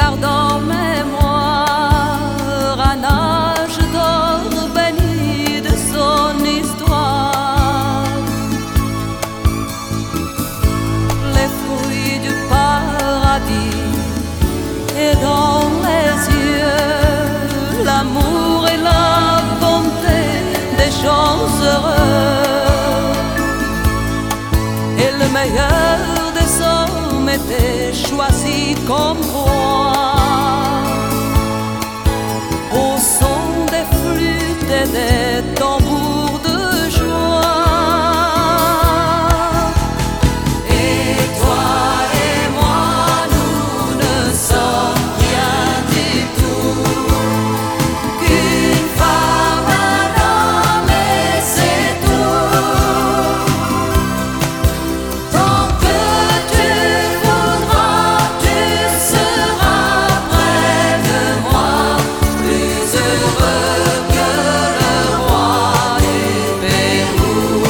garde en mémoire un âge d'or béni de son histoire. Les fruits du paradis et dans les yeux l'amour et la bonté des gens heureux. Et le meilleur des hommes était choisi comme roi. Au son des flûtes et des tambours de joie. Et toi et moi, nous ne sommes rien du tout qu'une femme, un homme et c'est tout. Tant que tu voudras, tu seras près de moi, plus heureux que le roi du Pérou.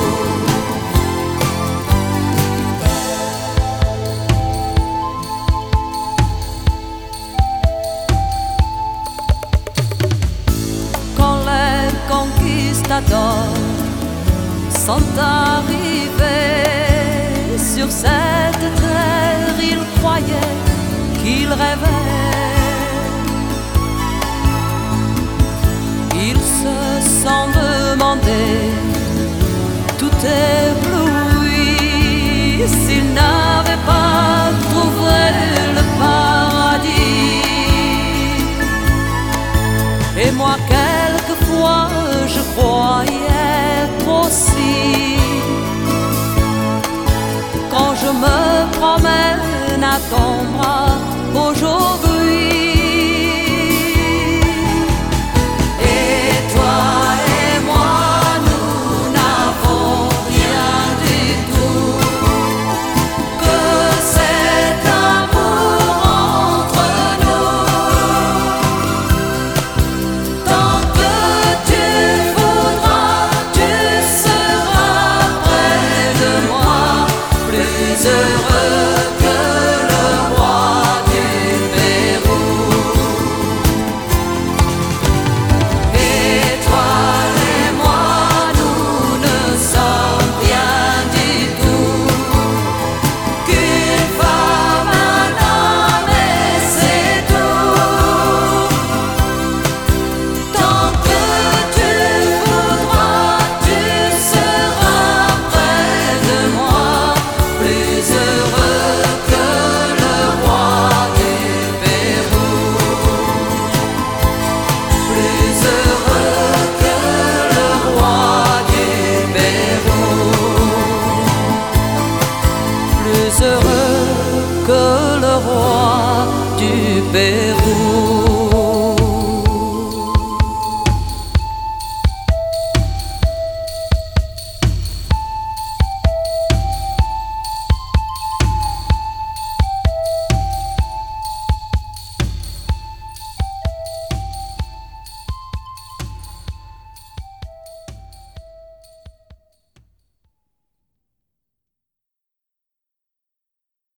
Quand les conquistadors sont arrivés sur cette terre, ils croyaient qu'ils rêvaient. Ils se sont demandé, tout ébloui, s'ils n'avaient pas trouvé le paradis. Et moi quelquefois je croyais être aussi, quand je me promène à ton bras aujourd'hui. Et toi et moi, nous n'avons rien du tout que cet amour entre nous. Tant que tu voudras, tu seras près de moi, plus heureux que le roi du Pérou. Et toi et moi, nous ne sommes rien du tout qu'une femme, un homme et c'est tout. Tant que tu voudras, tu seras près de moi, plus heureux que le roi du Pérou. Plus heureux que le roi du Pérou. Plus heureux que le roi du Pérou.